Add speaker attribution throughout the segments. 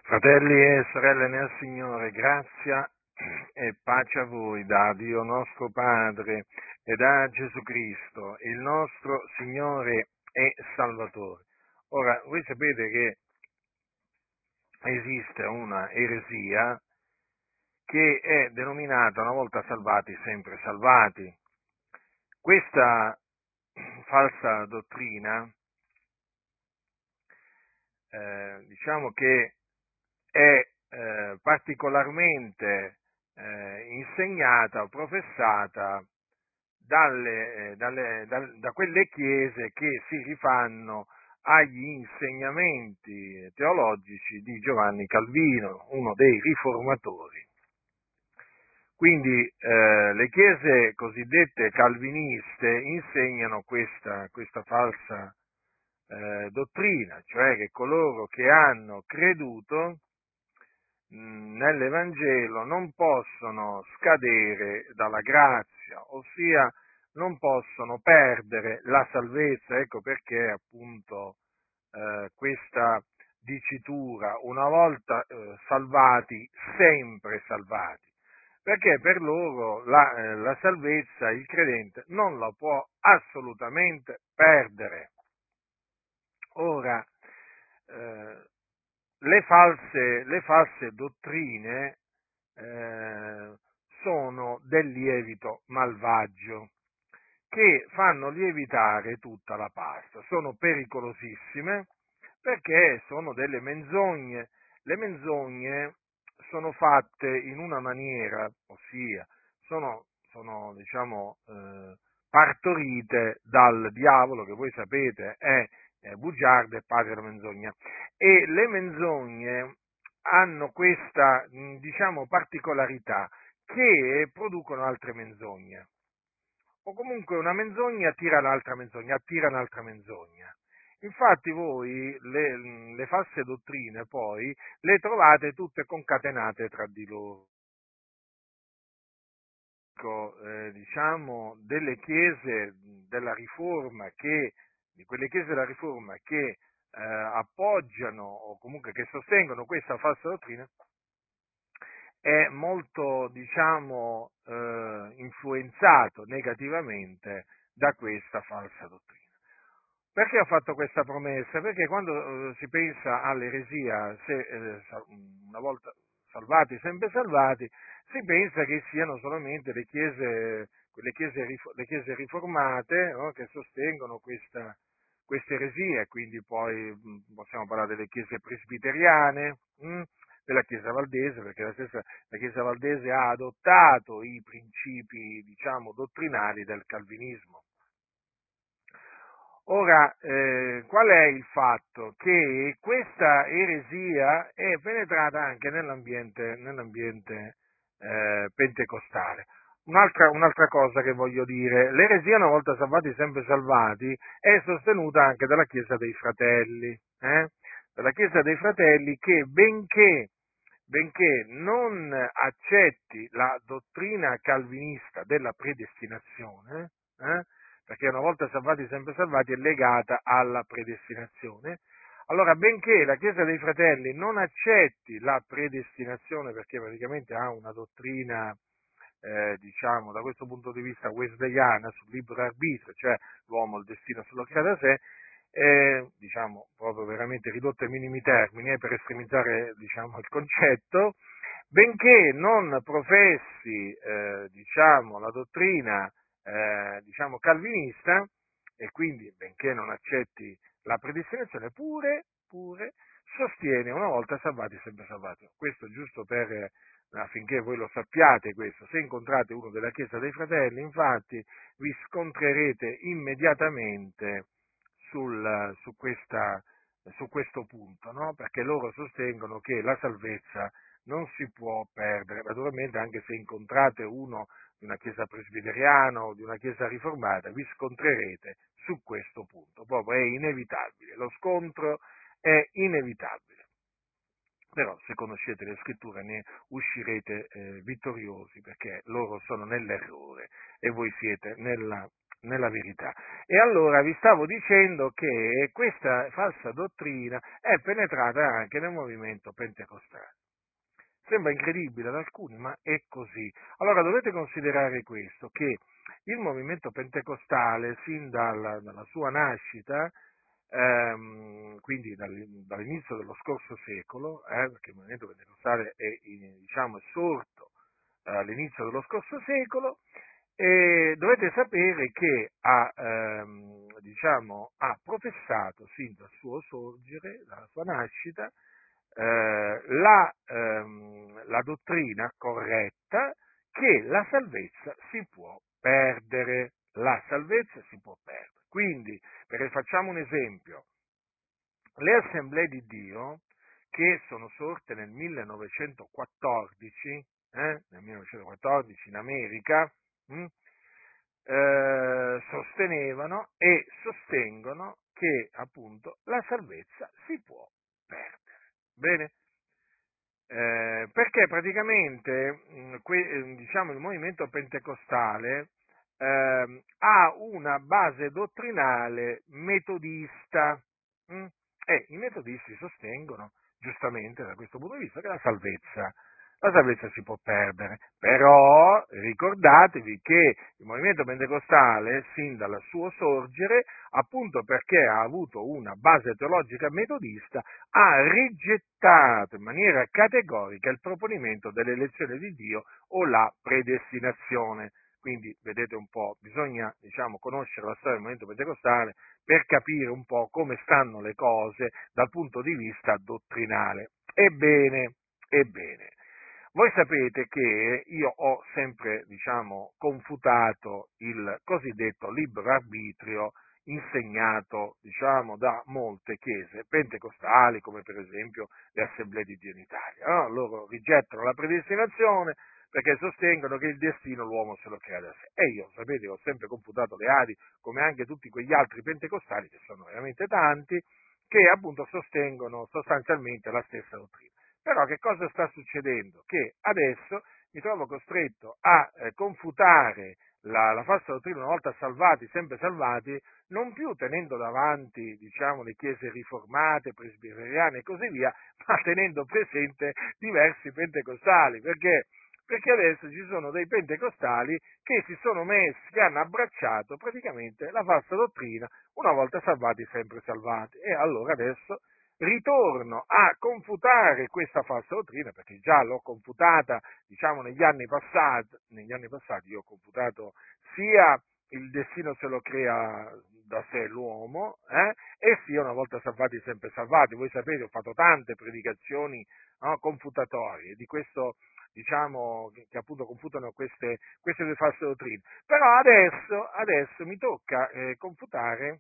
Speaker 1: Fratelli e sorelle nel Signore, grazia e pace a voi da Dio nostro Padre e da Gesù Cristo, il nostro Signore e Salvatore. Ora, voi sapete che esiste una eresia che è denominata una volta salvati, sempre salvati. Questa falsa dottrina, diciamo che è particolarmente insegnata o professata da quelle chiese che si rifanno agli insegnamenti teologici di Giovanni Calvino, uno dei riformatori. Quindi le chiese cosiddette calviniste insegnano questa falsa dottrina, cioè che coloro che hanno creduto nell'Evangelo non possono scadere dalla grazia, ossia non possono perdere la salvezza. Ecco perché appunto questa dicitura, una volta salvati, sempre salvati, perché per loro la salvezza il credente non la può assolutamente perdere. Ora, eh, le false dottrine sono del lievito malvagio che fanno lievitare tutta la pasta. Sono pericolosissime perché sono delle menzogne. Le menzogne sono fatte in una maniera, ossia sono diciamo, partorite dal diavolo, che voi sapete è bugiardo e padre della menzogna. E le menzogne hanno questa, diciamo, particolarità, che producono altre menzogne. O comunque una menzogna attira un'altra menzogna. Infatti voi le false dottrine poi le trovate tutte concatenate tra di loro. Diciamo, delle chiese della Riforma di quelle chiese della Riforma che appoggiano o comunque che sostengono questa falsa dottrina, è molto, diciamo, influenzato negativamente da questa falsa dottrina. Perché ho fatto questa promessa? Perché quando si pensa all'eresia, una volta salvati, sempre salvati, si pensa che siano solamente le chiese riformate, no, che sostengono questa eresia, quindi poi possiamo parlare delle chiese presbiteriane, della Chiesa Valdese, perché la Chiesa Valdese ha adottato i principi, diciamo, dottrinari del Calvinismo. Ora, qual è il fatto? Che questa eresia è penetrata anche nell'ambiente pentecostale. Un'altra cosa che voglio dire, l'eresia una volta salvati, sempre salvati, è sostenuta anche dalla Chiesa dei Fratelli, dalla Chiesa dei Fratelli che benché non accetti la dottrina calvinista della predestinazione, perché una volta salvati, sempre salvati è legata alla predestinazione. Allora, benché la Chiesa dei Fratelli non accetti la predestinazione, perché praticamente ha una dottrina, diciamo, da questo punto di vista wesleyana sul libero arbitrio, cioè l'uomo il destino se lo crea da sé, diciamo, proprio veramente ridotto ai minimi termini, per estremizzare, diciamo, il concetto, benché non professi, diciamo, la dottrina, diciamo, calvinista, e quindi benché non accetti la predestinazione, pure sostiene una volta salvati, sempre salvati. Questo giusto affinché voi lo sappiate questo. Se incontrate uno della Chiesa dei Fratelli, infatti, vi scontrerete immediatamente su questo punto, no? Perché loro sostengono che la salvezza non si può perdere. Naturalmente, anche se incontrate uno di una chiesa presbiteriana o di una chiesa riformata, vi scontrerete su questo punto. Proprio è inevitabile, lo scontro è inevitabile. Però se conoscete le scritture ne uscirete vittoriosi, perché loro sono nell'errore e voi siete nella verità. E allora vi stavo dicendo che questa falsa dottrina è penetrata anche nel movimento pentecostale. Sembra incredibile ad alcuni, ma è così. Allora dovete considerare questo, che il movimento pentecostale, sin dalla sua nascita, quindi dall'inizio dello scorso secolo, perché il movimento pentecostale è sorto all'inizio dello scorso secolo, e dovete sapere che ha professato sin dal suo sorgere, dalla sua nascita, la dottrina corretta che la salvezza si può perdere. La salvezza si può perdere. Quindi, perché facciamo un esempio, le assemblee di Dio, che sono sorte nel 1914, in America, sostenevano e sostengono che appunto la salvezza si può perdere. Bene? Perché praticamente il movimento pentecostale ha una base dottrinale metodista, mh? E i metodisti sostengono, giustamente da questo punto di vista, che la salvezza si può perdere. Però ricordatevi che il movimento pentecostale, sin dal suo sorgere, appunto perché ha avuto una base teologica metodista, ha rigettato in maniera categorica il proponimento dell'elezione di Dio o la predestinazione. Quindi, vedete un po', bisogna, conoscere la storia del movimento pentecostale per capire un po' come stanno le cose dal punto di vista dottrinale. Ebbene, voi sapete che io ho sempre, confutato il cosiddetto libero arbitrio insegnato, da molte chiese pentecostali, come per esempio le Assemblee di Dio in Italia. No? Loro rigettano la predestinazione perché sostengono che il destino l'uomo se lo crea da sé. E io, sapete, ho sempre confutato le ali, come anche tutti quegli altri pentecostali, che sono veramente tanti, che appunto sostengono sostanzialmente la stessa dottrina. Però che cosa sta succedendo? Che adesso mi trovo costretto a confutare la falsa dottrina, una volta salvati, sempre salvati, non più tenendo davanti, le chiese riformate, presbiteriane e così via, ma tenendo presente diversi pentecostali. Perché? Perché adesso ci sono dei pentecostali che si sono messi, che hanno abbracciato praticamente la falsa dottrina, una volta salvati, sempre salvati. E allora adesso ritorno a confutare questa falsa dottrina, perché già l'ho confutata, negli anni passati. Negli anni passati io ho confutato sia il destino se lo crea da sé l'uomo, e sia una volta salvati, sempre salvati. Voi sapete, ho fatto tante predicazioni, no, confutatorie di questo, che appunto confutano queste due false dottrine. Però adesso mi tocca confutare,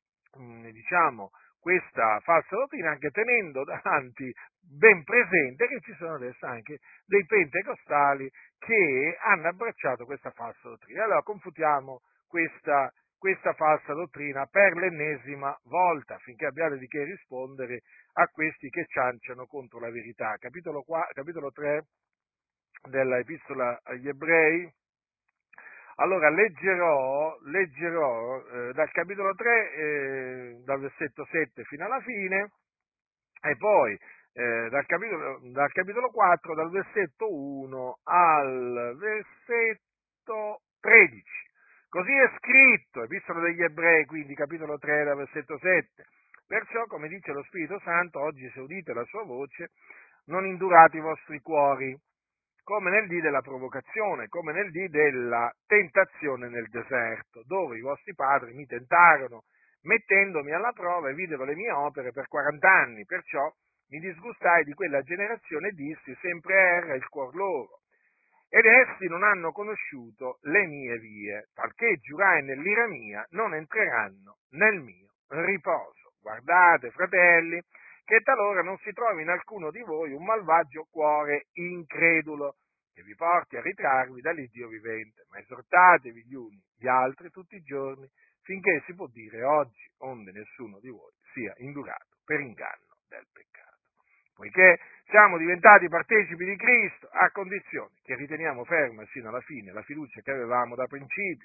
Speaker 1: questa falsa dottrina, anche tenendo davanti ben presente che ci sono adesso anche dei pentecostali che hanno abbracciato questa falsa dottrina. Allora confutiamo questa falsa dottrina per l'ennesima volta, affinché abbiate di che rispondere a questi che cianciano contro la verità. Capitolo 3 della Epistola agli Ebrei. Allora leggerò dal capitolo 3, dal versetto 7 fino alla fine, e poi dal capitolo 4, dal versetto 1 al versetto 13. Così è scritto, Epistola degli Ebrei, quindi capitolo 3, dal versetto 7. Perciò, come dice lo Spirito Santo, oggi se udite la sua voce, non indurate i vostri cuori, come nel dì della provocazione, come nel dì della tentazione nel deserto, dove i vostri padri mi tentarono, mettendomi alla prova e videro le mie opere per 40 anni. Perciò mi disgustai di quella generazione e dissi: sempre erra il cuor loro. Ed essi non hanno conosciuto le mie vie, talché giurai nell'ira mia, non entreranno nel mio riposo. Guardate, fratelli, che talora non si trovi in alcuno di voi un malvagio cuore incredulo, che vi porti a ritrarvi dall'Iddio vivente, ma esortatevi gli uni gli altri tutti i giorni, finché si può dire oggi, onde nessuno di voi sia indurato per inganno del peccato. Poiché siamo diventati partecipi di Cristo, a condizione che riteniamo ferma sino alla fine la fiducia che avevamo da principio.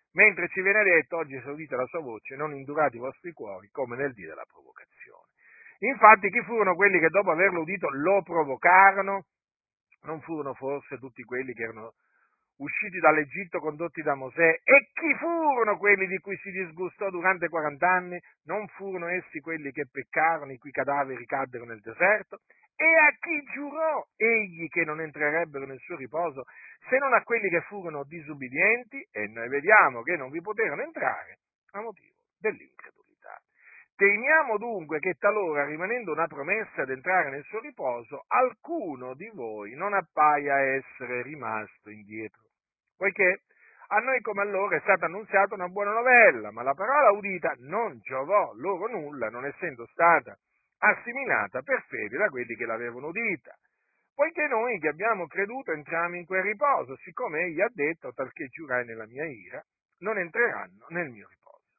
Speaker 1: mentre ci viene detto, oggi se udite la sua voce, non indurate i vostri cuori come nel dì della provocazione. Infatti, chi furono quelli che dopo averlo udito lo provocarono? Non furono forse tutti quelli che erano usciti dall'Egitto condotti da Mosè? E chi furono quelli di cui si disgustò durante 40 anni? Non furono essi quelli che peccarono, i cui cadaveri caddero nel deserto? E a chi giurò egli che non entrerebbero nel suo riposo, se non a quelli che furono disubbidienti? E noi vediamo che non vi poterono entrare a motivo dell'incredulità. Temiamo dunque che talora, rimanendo una promessa ad entrare nel suo riposo, alcuno di voi non appaia essere rimasto indietro, poiché a noi come a loro è stata annunziata una buona novella, ma la parola udita non giovò loro nulla, non essendo stata assimilata per fede da quelli che l'avevano udita. Poiché noi che abbiamo creduto entriamo in quel riposo, siccome egli ha detto, talché giurai nella mia ira, non entreranno nel mio riposo.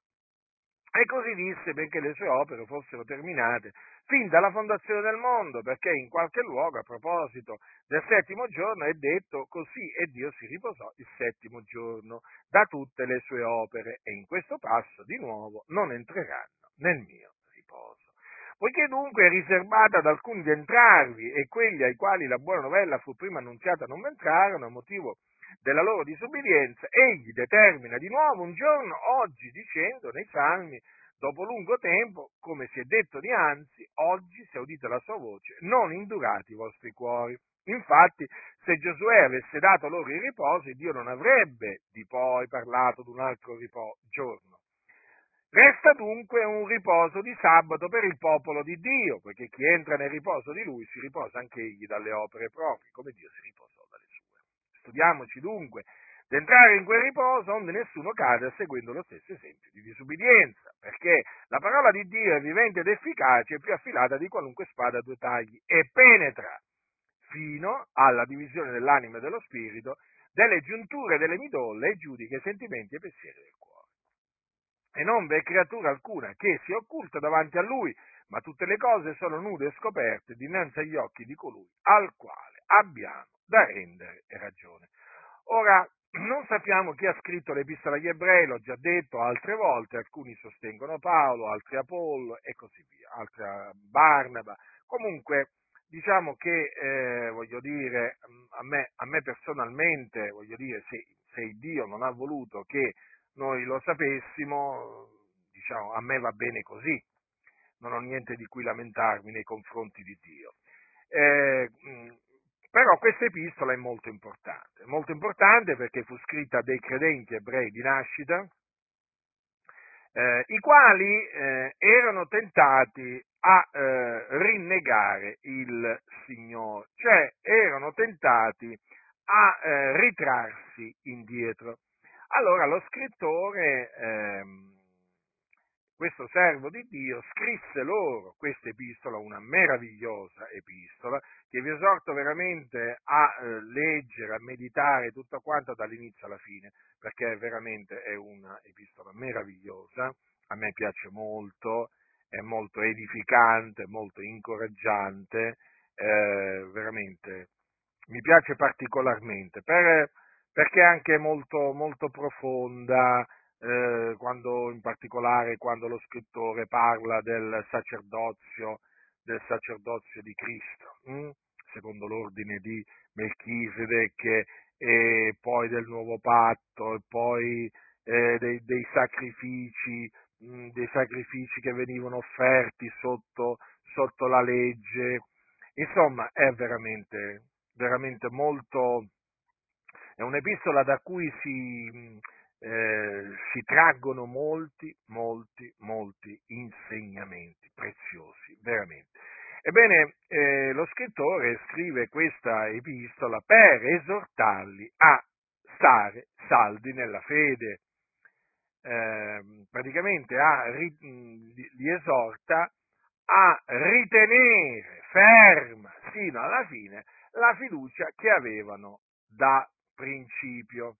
Speaker 1: E così disse perché le sue opere fossero terminate fin dalla fondazione del mondo, perché in qualche luogo, a proposito del settimo giorno, è detto così, e Dio si riposò il settimo giorno da tutte le sue opere, e in questo passo di nuovo non entreranno nel mio riposo. Poiché dunque è riservata ad alcuni di entrarvi, e quelli ai quali la buona novella fu prima annunziata non entrarono a motivo della loro disubbidienza, egli determina di nuovo un giorno, oggi, dicendo nei Salmi, dopo lungo tempo, come si è detto dianzi, oggi, se udite la sua voce, non indurate i vostri cuori. Infatti, se Giosuè avesse dato loro il riposo, Dio non avrebbe di poi parlato di un altro giorno. Resta dunque un riposo di sabato per il popolo di Dio, poiché chi entra nel riposo di lui si riposa anche egli dalle opere proprie, come Dio si riposò dalle sue. Studiamoci dunque di entrare in quel riposo onde nessuno cada seguendo lo stesso esempio di disubbidienza, perché la parola di Dio è vivente ed efficace e più affilata di qualunque spada a due tagli e penetra fino alla divisione dell'anima e dello spirito, delle giunture delle midolle e giudica i sentimenti e i pensieri del cuore. E non v'è creatura alcuna che sia occulta davanti a lui, ma tutte le cose sono nude e scoperte dinanzi agli occhi di colui al quale abbiamo da rendere ragione. Ora, non sappiamo chi ha scritto l'Epistola agli Ebrei, l'ho già detto altre volte, alcuni sostengono Paolo, altri Apollo e così via, altri Barnaba. Comunque, diciamo che, voglio dire, a me personalmente, voglio dire, se Dio non ha voluto che noi lo sapessimo, diciamo, a me va bene così, non ho niente di cui lamentarmi nei confronti di Dio. Eh, mh, Però questa epistola è molto importante perché fu scritta dai credenti ebrei di nascita, i quali erano tentati a rinnegare il Signore, cioè erano tentati a ritrarsi indietro. Allora lo scrittore, questo servo di Dio, scrisse loro questa epistola, una meravigliosa epistola, che vi esorto veramente a leggere, a meditare tutto quanto dall'inizio alla fine, perché veramente è una epistola meravigliosa, a me piace molto, è molto edificante, molto incoraggiante, veramente mi piace particolarmente, perché è anche molto, molto profonda, in particolare quando lo scrittore parla del sacerdozio di Cristo, secondo l'ordine di Melchisedec, e poi del nuovo patto, e poi dei sacrifici che venivano offerti sotto la legge. Insomma, è veramente molto, è un'epistola da cui si traggono molti insegnamenti preziosi, veramente. Ebbene, lo scrittore scrive questa epistola per esortarli a stare saldi nella fede, praticamente li esorta a ritenere ferma sino alla fine la fiducia che avevano da principio.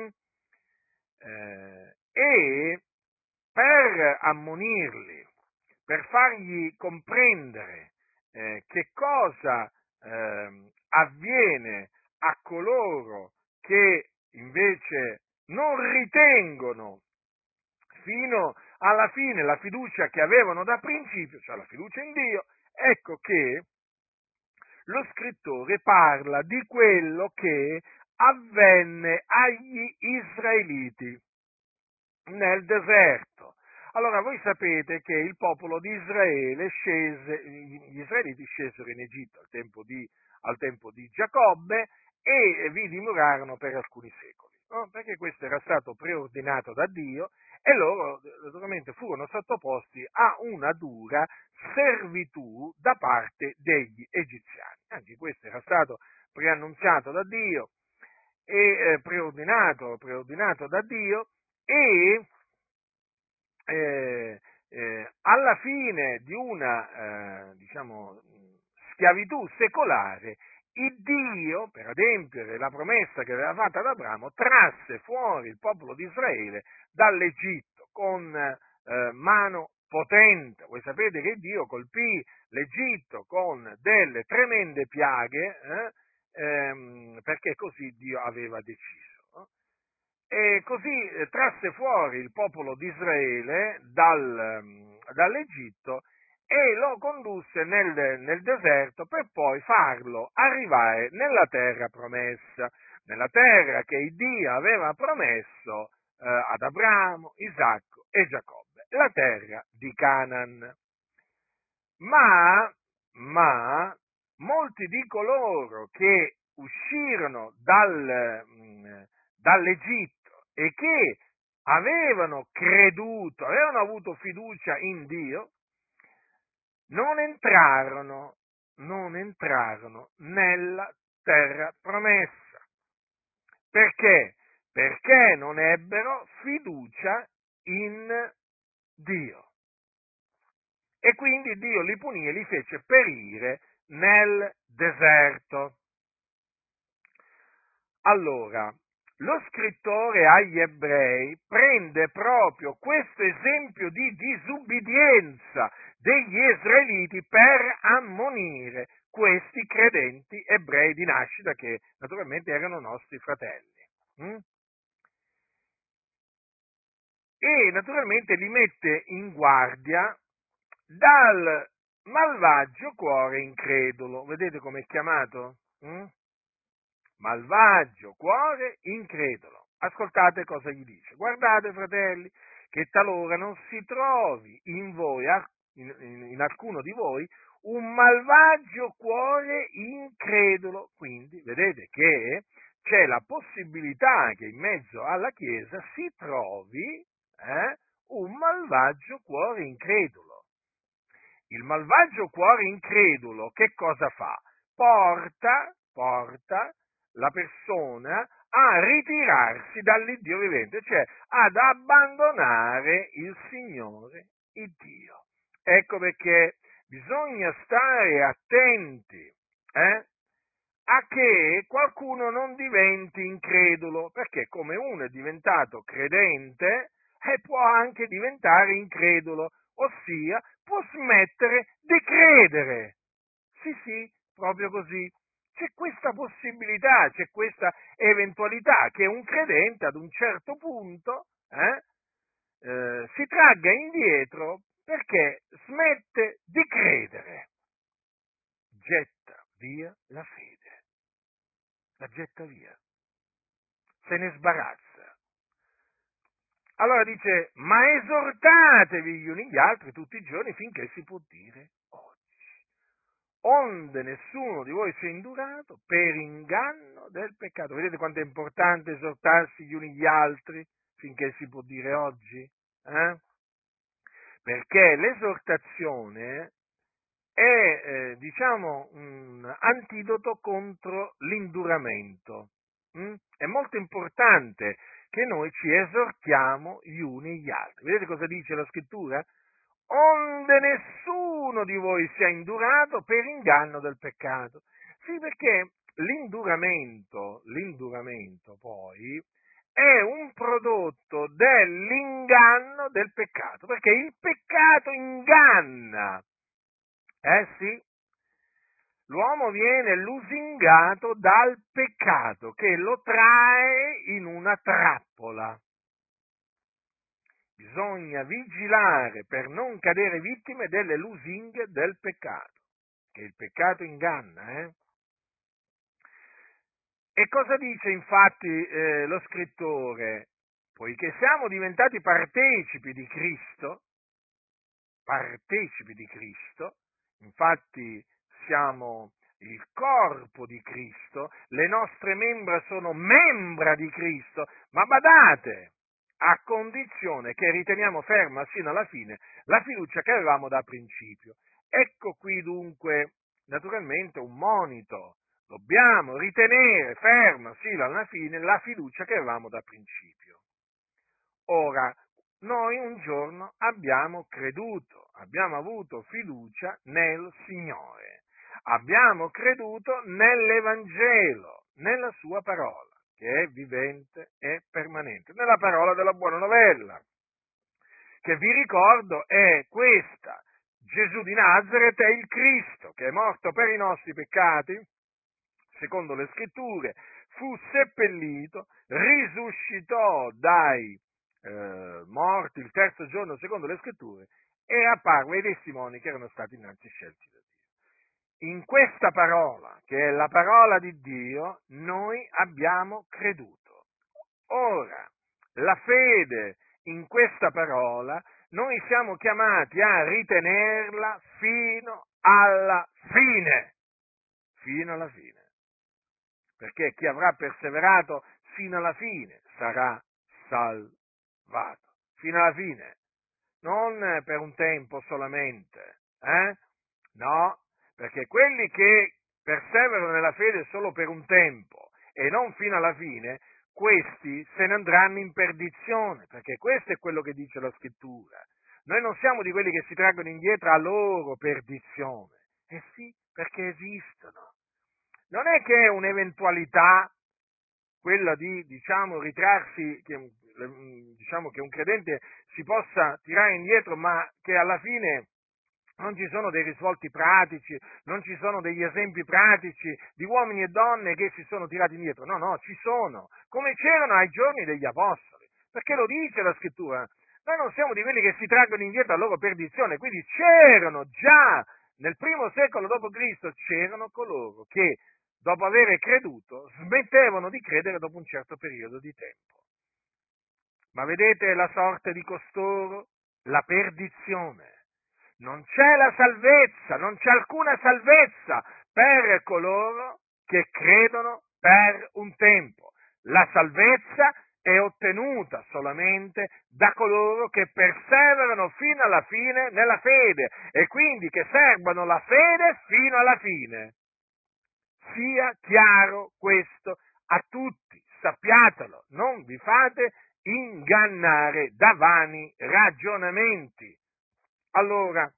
Speaker 1: E per ammonirli, per fargli comprendere che cosa avviene a coloro che invece non ritengono fino alla fine la fiducia che avevano da principio, cioè la fiducia in Dio, ecco che lo scrittore parla di quello che avvenne agli israeliti nel deserto. Allora voi sapete che il popolo di Israele gli israeliti scesero in Egitto al tempo di Giacobbe e vi dimorarono per alcuni secoli, no? Perché questo era stato preordinato da Dio e loro naturalmente furono sottoposti a una dura servitù da parte degli egiziani. Anche questo era stato preannunziato da Dio e preordinato da Dio e alla fine di una schiavitù secolare, il Dio, per adempiere la promessa che aveva fatta ad Abramo, trasse fuori il popolo di Israele dall'Egitto con mano potente. Voi sapete che Dio colpì l'Egitto con delle tremende piaghe, perché così Dio aveva deciso. No? E così trasse fuori il popolo di Israele dall'Egitto e lo condusse nel deserto per poi farlo arrivare nella terra promessa, nella terra che Dio aveva promesso ad Abramo, Isacco e Giacobbe, la terra di Canaan. Ma molti di coloro che uscirono dall'Egitto e che avevano creduto, avevano avuto fiducia in Dio, non entrarono nella terra promessa. Perché? Perché non ebbero fiducia in Dio. E quindi Dio li punì e li fece perire nel deserto. Allora, lo scrittore agli ebrei prende proprio questo esempio di disubbidienza degli israeliti per ammonire questi credenti ebrei di nascita che naturalmente erano nostri fratelli. E naturalmente li mette in guardia dal malvagio cuore incredulo. Vedete com'è chiamato? Malvagio cuore incredulo. Ascoltate cosa gli dice. Guardate, fratelli, che talora non si trovi in voi, in alcuno di voi, un malvagio cuore incredulo. Quindi vedete che c'è la possibilità che in mezzo alla Chiesa si trovi un malvagio cuore incredulo. Il malvagio cuore incredulo che cosa fa? Porta la persona a ritirarsi dall'Iddio vivente, cioè ad abbandonare il Signore, il Dio. Ecco perché bisogna stare attenti a che qualcuno non diventi incredulo, perché come uno è diventato credente, può anche diventare incredulo, ossia può smettere di credere. Sì, proprio così. C'è questa possibilità, c'è questa eventualità che un credente ad un certo punto si tragga indietro perché smette di credere. Getta via la fede, la getta via, se ne sbarazza. Allora dice, ma esortatevi gli uni gli altri tutti i giorni finché si può dire oggi, onde nessuno di voi sia indurato per inganno del peccato. Vedete quanto è importante esortarsi gli uni gli altri finché si può dire oggi? Perché l'esortazione è, un antidoto contro l'induramento. È molto importante che noi ci esortiamo gli uni gli altri. Vedete cosa dice la scrittura? Onde nessuno di voi sia indurato per inganno del peccato. Sì, perché l'induramento poi è un prodotto dell'inganno del peccato, perché il peccato inganna. Sì, l'uomo viene lusingato dal peccato che lo trae in una trappola. Bisogna vigilare per non cadere vittime delle lusinghe del peccato, che il peccato inganna. E cosa dice infatti lo scrittore? Poiché siamo diventati partecipi di Cristo, infatti siamo il corpo di Cristo, le nostre membra sono membra di Cristo, ma badate, a condizione che riteniamo ferma sino alla fine la fiducia che avevamo da principio. Ecco qui dunque, naturalmente, un monito. Dobbiamo ritenere ferma sino alla fine la fiducia che avevamo da principio. Ora, noi un giorno abbiamo creduto, abbiamo avuto fiducia nel Signore, abbiamo creduto nell'Evangelo, nella sua parola, che è vivente e permanente, nella parola della buona novella, che vi ricordo è questa: Gesù di Nazaret è il Cristo, che è morto per i nostri peccati, secondo le scritture, fu seppellito, risuscitò dai morti il terzo giorno, secondo le scritture, e apparve ai testimoni che erano stati innanzi scelti da Dio. In questa parola, che è la parola di Dio, noi abbiamo creduto. Ora, la fede in questa parola, noi siamo chiamati a ritenerla fino alla fine. Fino alla fine. Perché chi avrà perseverato fino alla fine sarà salvato. Fino alla fine. Non per un tempo solamente. No, perché quelli che perseverano nella fede solo per un tempo e non fino alla fine, questi se ne andranno in perdizione, perché questo è quello che dice la Scrittura. Noi non siamo di quelli che si traggono indietro a loro perdizione. Eh sì, perché esistono. Non è che è un'eventualità quella di, ritrarsi, che un credente si possa tirare indietro, ma che alla fine non ci sono dei risvolti pratici, non ci sono degli esempi pratici di uomini e donne che si sono tirati indietro. No, ci sono, come c'erano ai giorni degli apostoli, perché lo dice la Scrittura. Noi non siamo di quelli che si traggono indietro a loro perdizione, quindi c'erano già nel primo secolo d.C. c'erano coloro che, dopo aver creduto, smettevano di credere dopo un certo periodo di tempo. Ma vedete la sorte di costoro? La perdizione. Non c'è la salvezza, non c'è alcuna salvezza per coloro che credono per un tempo. La salvezza è ottenuta solamente da coloro che perseverano fino alla fine nella fede e quindi che serbano la fede fino alla fine. Sia chiaro questo a tutti, sappiatelo, non vi fate ingannare da vani ragionamenti. Allora,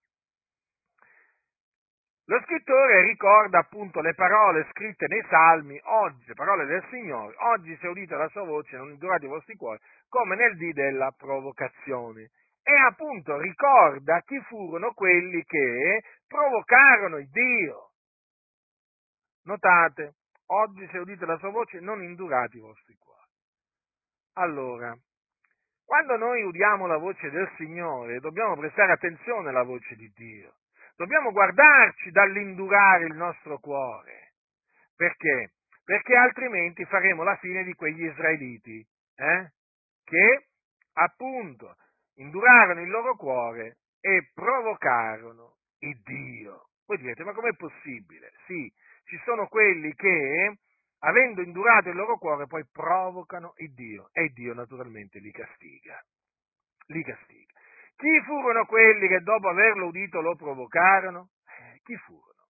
Speaker 1: lo scrittore ricorda appunto le parole scritte nei Salmi: oggi, le parole del Signore, oggi se udite la sua voce non indurate i vostri cuori, come nel dì della provocazione. E appunto ricorda chi furono quelli che provocarono il Dio. Notate, oggi se udite la sua voce non indurate i vostri cuori. Allora, quando noi udiamo la voce del Signore, dobbiamo prestare attenzione alla voce di Dio. Dobbiamo guardarci dall'indurare il nostro cuore. Perché? Perché altrimenti faremo la fine di quegli israeliti, che appunto indurarono il loro cuore e provocarono il Dio. Voi direte, ma com'è possibile? Sì, ci sono quelli che, avendo indurato il loro cuore, poi provocano il Dio e il Dio naturalmente li castiga. Chi furono quelli che dopo averlo udito lo provocarono? Chi furono?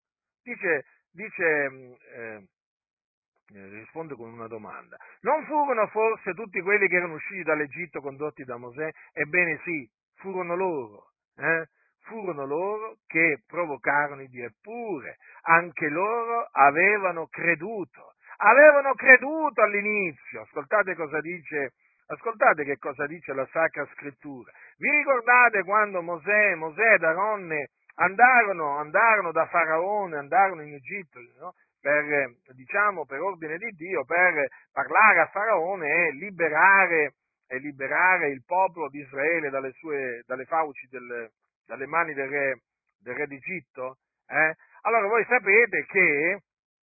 Speaker 1: Risponde con una domanda. Non furono forse tutti quelli che erano usciti dall'Egitto condotti da Mosè? Ebbene sì, furono loro. Furono loro che provocarono il Dio, eppure anche loro avevano creduto all'inizio. Ascoltate che cosa dice la Sacra Scrittura. Vi ricordate quando Mosè ed Aronne andarono da Faraone, andarono in Egitto, no? Per ordine di Dio, per parlare a Faraone e liberare il popolo di Israele dalle fauci, dalle mani del re d'Egitto. Allora voi sapete che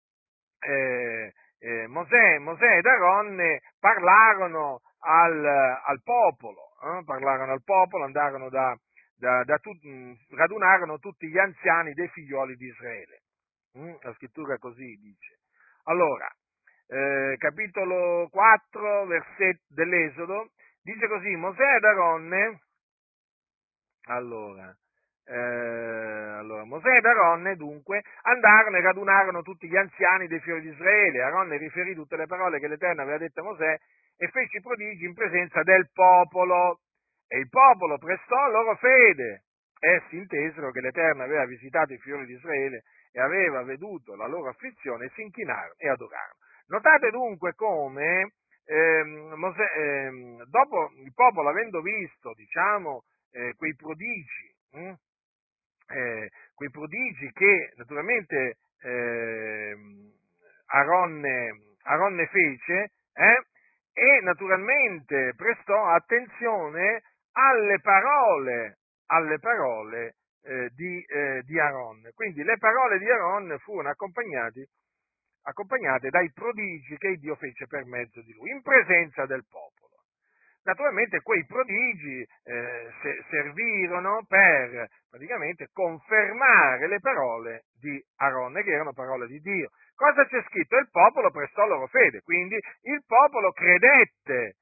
Speaker 1: Mosè ed Aronne parlarono al popolo, andarono radunarono tutti gli anziani dei figlioli di Israele. La scrittura così dice. Allora, capitolo 4, versetto dell'Esodo, dice così: Mosè ed Aronne, Mosè ed Aronne dunque andarono e radunarono tutti gli anziani dei figli di Israele. Aronne riferì tutte le parole che l'Eterno aveva dette a Mosè e fece i prodigi in presenza del popolo. E il popolo prestò loro fede. Essi intesero che l'Eterno aveva visitato i figli di Israele e aveva veduto la loro afflizione e si inchinarono e adorarono. Notate dunque come dopo il popolo, avendo visto, quei prodigi, che naturalmente Aronne fece, e naturalmente prestò attenzione alle parole di Aronne. Quindi le parole di Aronne furono accompagnate dai prodigi che Dio fece per mezzo di lui, in presenza del popolo. Naturalmente quei prodigi servirono per praticamente confermare le parole di Aronne, che erano parole di Dio. Cosa c'è scritto? Il popolo prestò loro fede, quindi il popolo credette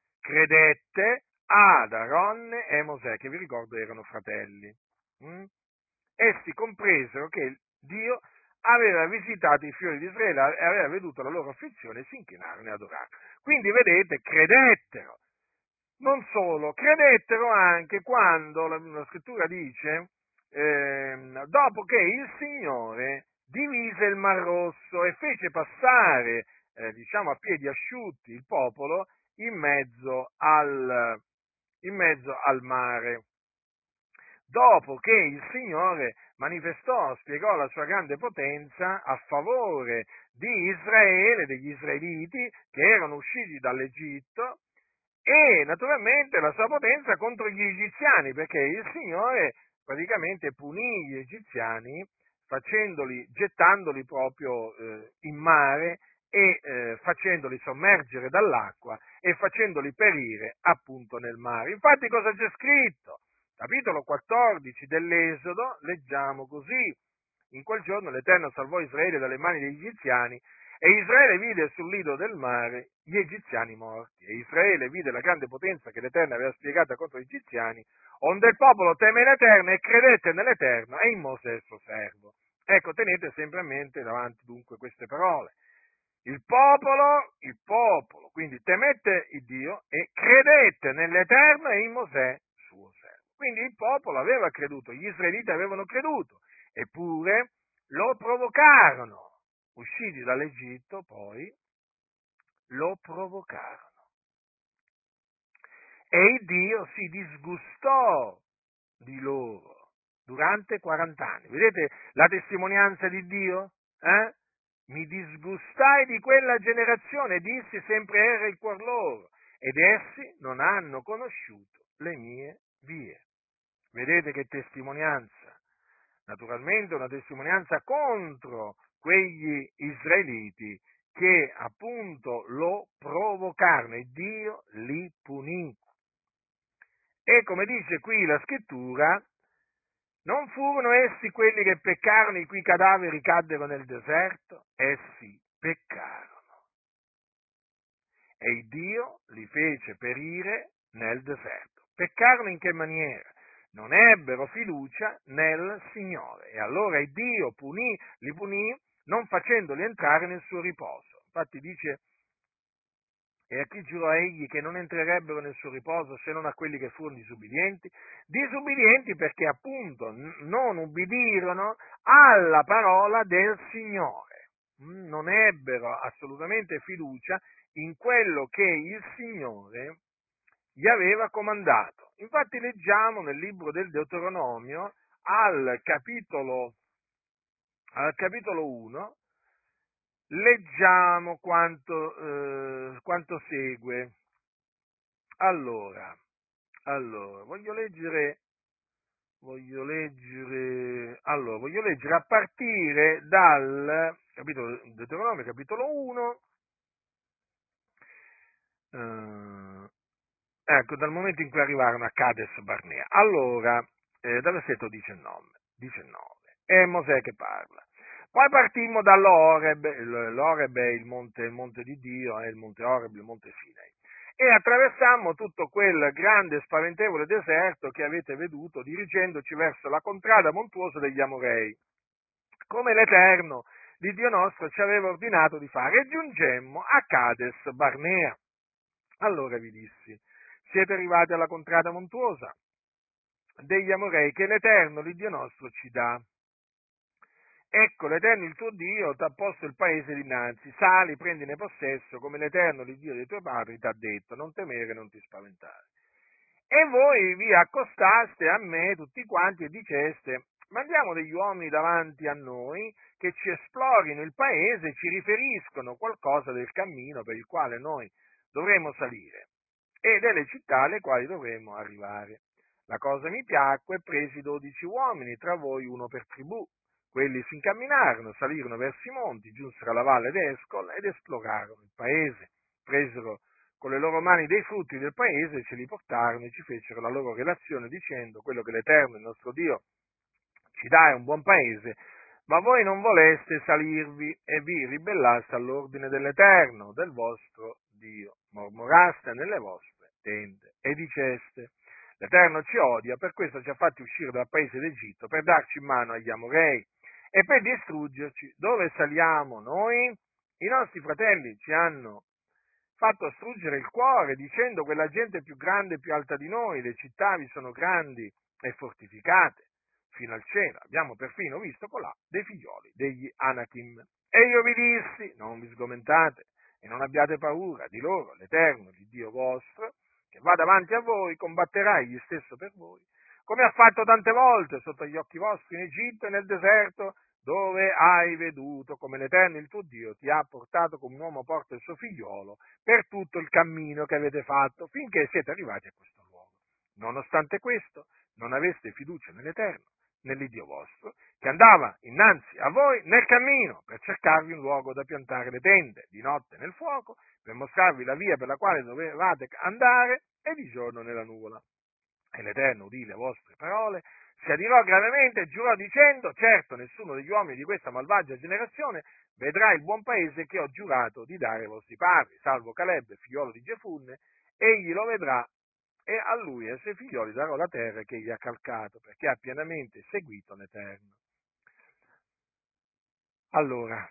Speaker 1: ad Aronne e Mosè, che vi ricordo erano fratelli. Essi compresero che Dio aveva visitato i figli di Israele e aveva veduto la loro afflizione e si inchinarono e adorarono. Quindi vedete, credettero. Non solo, credettero anche quando la scrittura dice, dopo che il Signore divise il Mar Rosso e fece passare, a piedi asciutti il popolo in mezzo al mare. Dopo che il Signore spiegò la sua grande potenza a favore di Israele, degli israeliti che erano usciti dall'Egitto, e naturalmente la sua potenza contro gli egiziani, perché il Signore praticamente punì gli egiziani gettandoli proprio in mare e facendoli sommergere dall'acqua e facendoli perire appunto nel mare. Infatti cosa c'è scritto? Capitolo 14 dell'Esodo, leggiamo così: in quel giorno l'Eterno salvò Israele dalle mani degli egiziani e Israele vide sul lido del mare gli egiziani morti. E Israele vide la grande potenza che l'Eterno aveva spiegata contro gli egiziani, onde il popolo teme l'Eterno e credette nell'Eterno e in Mosè suo servo. Ecco, tenete sempre a mente davanti dunque queste parole. Il popolo, quindi temette il Dio e credette nell'Eterno e in Mosè suo servo. Quindi il popolo aveva creduto, gli israeliti avevano creduto, eppure lo provocarono. Usciti dall'Egitto, poi lo provocarono. E il Dio si disgustò di loro durante 40 anni. Vedete la testimonianza di Dio? Mi disgustai di quella generazione, dissi sempre era il cuor loro, ed essi non hanno conosciuto le mie vie. Vedete che testimonianza? Naturalmente una testimonianza contro quegli israeliti che appunto lo provocarono e Dio li punì. E come dice qui la scrittura, non furono essi quelli che peccarono, i cui cadaveri caddero nel deserto? Essi peccarono. E il Dio li fece perire nel deserto. Peccarono in che maniera? Non ebbero fiducia nel Signore. E allora il Dio li punì non facendoli entrare nel suo riposo. Infatti dice: e a chi giurò egli che non entrerebbero nel suo riposo se non a quelli che furono disubbidienti? Disubbidienti perché appunto non ubbidirono alla parola del Signore. Non ebbero assolutamente fiducia in quello che il Signore gli aveva comandato. Infatti leggiamo nel libro del Deuteronomio, al capitolo 1, leggiamo quanto segue. Allora, voglio leggere a partire dal capitolo Deuteronomio, capitolo 1, ecco, dal momento in cui arrivarono a Cades Barnea. Allora, dal versetto 19, è Mosè che parla. Poi partimmo dall'Oreb, l'Oreb è il monte di Dio, è il monte Oreb, il monte Sinai, e attraversammo tutto quel grande e spaventevole deserto che avete veduto, dirigendoci verso la contrada montuosa degli Amorei, come l'Eterno, l'Iddio nostro, ci aveva ordinato di fare, e giungemmo a Cades Barnea. Allora vi dissi: siete arrivati alla contrada montuosa degli Amorei che l'Eterno, l'Iddio nostro, ci dà. Ecco, l'Eterno il tuo Dio t'ha posto il paese dinanzi, sali, prendine possesso, come l'Eterno, l'Iddio dei tuoi padri, t'ha detto, non temere, non ti spaventare. E voi vi accostaste a me tutti quanti e diceste: mandiamo degli uomini davanti a noi che ci esplorino il paese e ci riferiscono qualcosa del cammino per il quale noi dovremo salire e delle città alle quali dovremo arrivare. La cosa mi piacque e presi 12 uomini, tra voi uno per tribù. Quelli si incamminarono, salirono verso i monti, giunsero alla valle d'Escol ed esplorarono il paese. Presero con le loro mani dei frutti del paese, ce li portarono e ci fecero la loro relazione dicendo: quello che l'Eterno, il nostro Dio, ci dà è un buon paese, ma voi non voleste salirvi e vi ribellaste all'ordine dell'Eterno, del vostro Dio. Mormoraste nelle vostre tende e diceste: l'Eterno ci odia, per questo ci ha fatti uscire dal paese d'Egitto, per darci in mano agli Amorei e per distruggerci. Dove saliamo noi? I nostri fratelli ci hanno fatto struggere il cuore, dicendo: quella gente è più grande e più alta di noi, le città vi sono grandi e fortificate fino al cielo. Abbiamo perfino visto colà dei figlioli degli Anakim. E io vi dissi: non vi sgomentate e non abbiate paura di loro, l'Eterno, il Dio vostro, che va davanti a voi, combatterà egli stesso per voi, come ha fatto tante volte sotto gli occhi vostri in Egitto e nel deserto, dove hai veduto come l'Eterno, il tuo Dio, ti ha portato come un uomo porta il suo figliolo per tutto il cammino che avete fatto, finché siete arrivati a questo luogo. Nonostante questo, non aveste fiducia nell'Eterno, nell'Iddio vostro, che andava innanzi a voi nel cammino per cercarvi un luogo da piantare le tende, di notte nel fuoco, per mostrarvi la via per la quale dovevate andare, e di giorno nella nuvola. E l'Eterno udì le vostre parole, si adirò gravemente e giurò dicendo: certo, nessuno degli uomini di questa malvagia generazione vedrà il buon paese che ho giurato di dare ai vostri padri, salvo Caleb, figliolo di Gefunne, egli lo vedrà, e a lui e ai suoi figlioli darò la terra che egli ha calcato, perché ha pienamente seguito l'Eterno. Allora,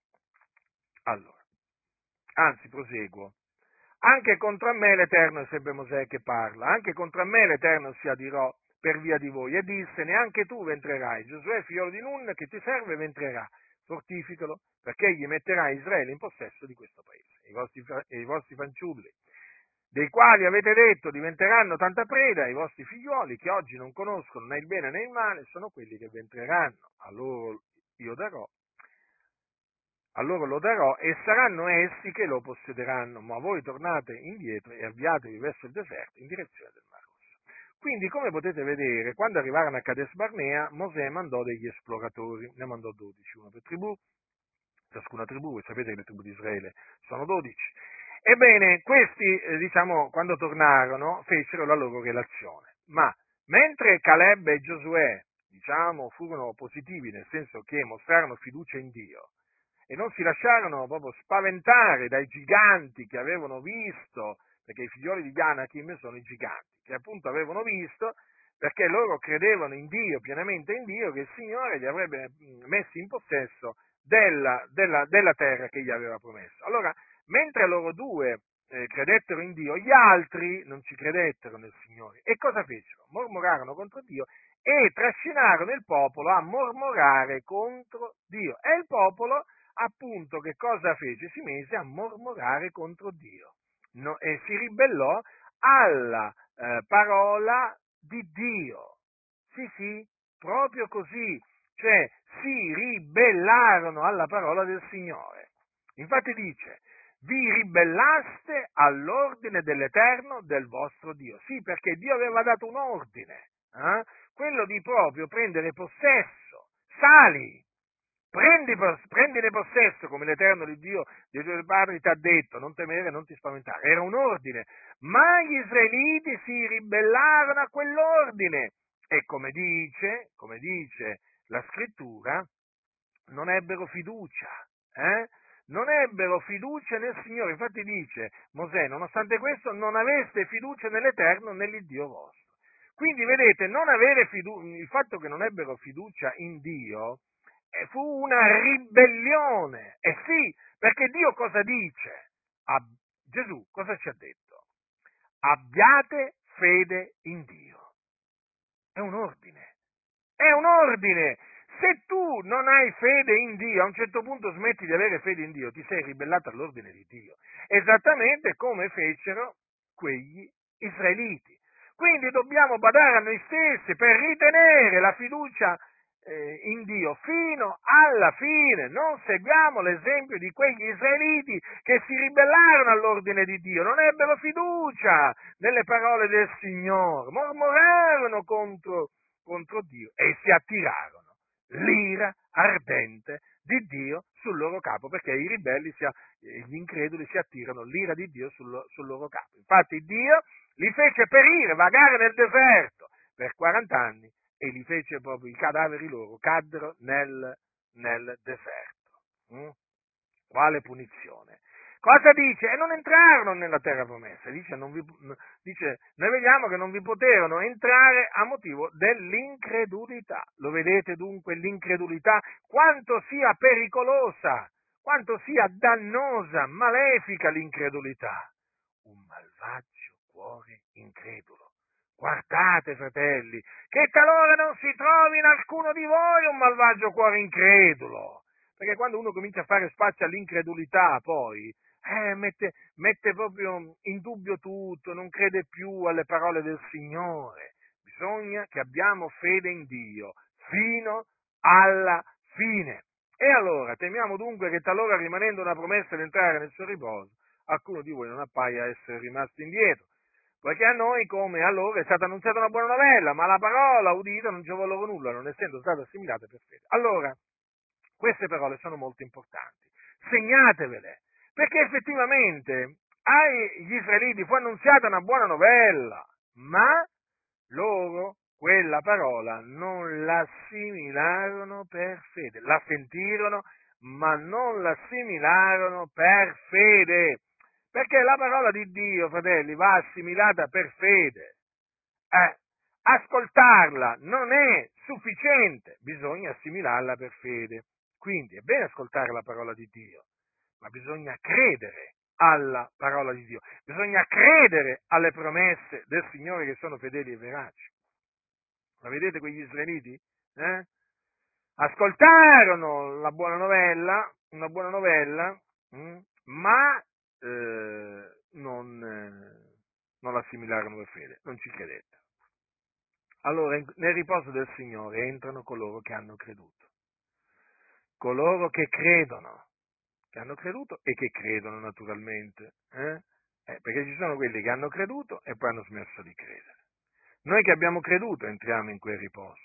Speaker 1: anzi, proseguo. Anche contro me l'Eterno, sempre Mosè che parla, anche contro me l'Eterno si adirò per via di voi, e disse: neanche tu ventrerai, Giosuè figliolo di Nun, che ti serve, ventrerà, fortificalo, perché egli metterà Israele in possesso di questo paese, e i vostri fanciulli, dei quali avete detto diventeranno tanta preda, i vostri figlioli, che oggi non conoscono né il bene né il male, sono quelli che ventreranno, a loro lo darò e saranno essi che lo possederanno, ma voi tornate indietro e avviatevi verso il deserto in direzione del Mar Rosso. Quindi, come potete vedere, quando arrivarono a Cades Barnea, Mosè mandò degli esploratori, ne mandò 12, uno per tribù, ciascuna tribù, voi sapete che le tribù di Israele sono 12. Ebbene, questi, quando tornarono, fecero la loro relazione, ma mentre Caleb e Giosuè, furono positivi, nel senso che mostrarono fiducia in Dio, e non si lasciarono proprio spaventare dai giganti che avevano visto, perché i figlioli di Anakim sono i giganti, che appunto avevano visto, perché loro credevano in Dio, pienamente in Dio, che il Signore li avrebbe messi in possesso della terra che gli aveva promesso. Allora, mentre loro due credettero in Dio, gli altri non ci credettero nel Signore. E cosa fecero? Mormorarono contro Dio e trascinarono il popolo a mormorare contro Dio. E il popolo, appunto, che cosa fece? Si mise a mormorare contro Dio, e si ribellò alla parola di Dio. Sì, proprio così, cioè si ribellarono alla parola del Signore. Infatti dice, vi ribellaste all'ordine dell'Eterno del vostro Dio. Sì, perché Dio aveva dato un ordine, quello di proprio prendere possesso, sali, prendine possesso come l'Eterno di Dio dei tuoi padri ti ha detto, non temere, non ti spaventare. Era un ordine, ma gli israeliti si ribellarono a quell'ordine e come dice la scrittura, non ebbero fiducia, eh? Non ebbero fiducia nel Signore. Infatti dice Mosè, nonostante questo, non aveste fiducia nell'Eterno, nell'Iddio vostro. Quindi vedete, il fatto che non ebbero fiducia in Dio fu una ribellione. E sì, perché Dio cosa dice? Gesù cosa ci ha detto? Abbiate fede in Dio. È un ordine. È un ordine. Se tu non hai fede in Dio, a un certo punto smetti di avere fede in Dio, ti sei ribellato all'ordine di Dio. Esattamente come fecero quegli israeliti. Quindi dobbiamo badare a noi stessi per ritenere la fiducia in Dio fino alla fine. Non seguiamo l'esempio di quegli israeliti che si ribellarono all'ordine di Dio, non ebbero fiducia nelle parole del Signore, mormorarono contro Dio e si attirarono l'ira ardente di Dio sul loro capo, perché i ribelli, gli increduli si attirano l'ira di Dio sul loro capo. Infatti Dio li fece perire, vagare nel deserto per 40 anni e li fece proprio, i cadaveri loro caddero nel deserto. Quale punizione? Cosa dice? E non entrarono nella terra promessa. Dice, noi vediamo che non vi poterono entrare a motivo dell'incredulità. Lo vedete dunque l'incredulità? Quanto sia pericolosa, quanto sia dannosa, malefica l'incredulità. Un malvagio cuore incredulo. Guardate, fratelli, che talora non si trovi in alcuno di voi un malvagio cuore incredulo. Perché quando uno comincia a fare spazio all'incredulità, poi mette proprio in dubbio tutto, non crede più alle parole del Signore. Bisogna che abbiamo fede in Dio fino alla fine. E allora, temiamo dunque che talora, rimanendo una promessa di entrare nel suo riposo, alcuno di voi non appaia essere rimasto indietro. Poiché a noi, come a loro, è stata annunciata una buona novella, ma la parola udita non ci vuole loro nulla, non essendo stata assimilata per fede. Allora, queste parole sono molto importanti. Segnatevele, perché effettivamente agli israeliti fu annunziata una buona novella, ma loro quella parola non l'assimilarono per fede. La sentirono, ma non l'assimilarono per fede. Perché la parola di Dio, fratelli, va assimilata per fede. Ascoltarla non è sufficiente, bisogna assimilarla per fede. Quindi è bene ascoltare la parola di Dio, ma bisogna credere alla parola di Dio, bisogna credere alle promesse del Signore che sono fedeli e veraci. Ma vedete quegli israeliti? Ascoltarono la buona novella, una buona novella, ma non l'assimilarono per fede, non ci credettero. Allora nel riposo del Signore entrano coloro che hanno creduto, coloro che hanno creduto e che credono naturalmente, perché ci sono quelli che hanno creduto e poi hanno smesso di credere. Noi che abbiamo creduto entriamo in quel riposo.